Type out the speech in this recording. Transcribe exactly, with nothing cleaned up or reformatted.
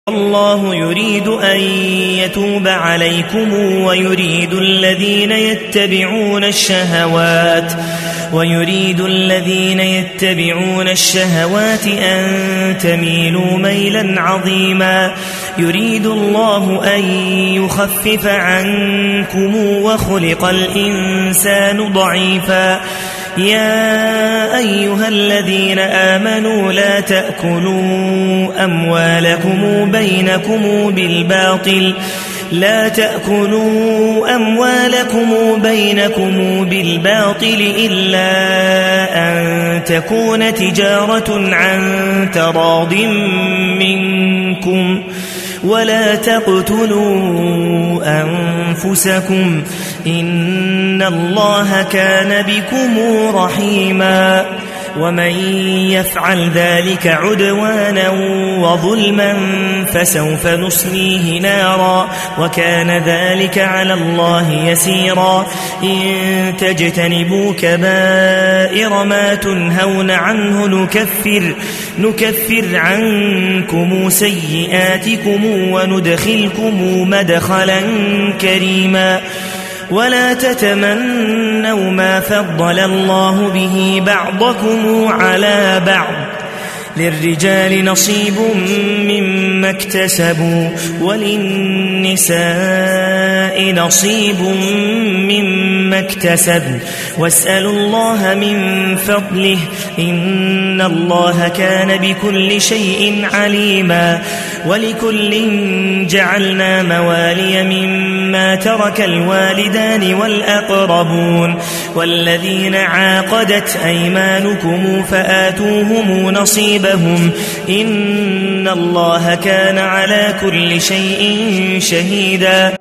الله يريد أن يتوب عليكم ويريد الذين يتبعون الشهوات ويريد الذين يتبعون الشهوات أن تميلوا ميلا عظيما. يريد الله أن يخفف عنكم وخلق الإنسان ضعيفا. يا أيها الذين آمنوا لا تأكلوا أموالكم بينكم بالباطل لا تأكلوا أموالكم بينكم بالباطل إلا أن تكون تجارة عن تراض منكم ولا تقتلوا أنفسكم إن الله كان بكم رحيما. ومن يفعل ذلك عدوانا وظلما فسوف نصليه نارا وكان ذلك على الله يسيرا. إن تجتنبوا كبائر ما تنهون عنه نكفر, نكفر عنكم سيئاتكم وندخلكم مدخلا كريما. ولا تتمنوا ما فضل الله به بعضكم على بعض للرجال نصيب مما اكتسبوا وللنساء نصيب مما اكتسبن واسألوا الله من فضله إن الله كان بكل شيء عليما. ولكل جعلنا موالي مما ترك الوالدان والأقربون والذين عاقدت أيمانكم فآتوهم نصيبهم إن الله كان على كل شيء شهيدا.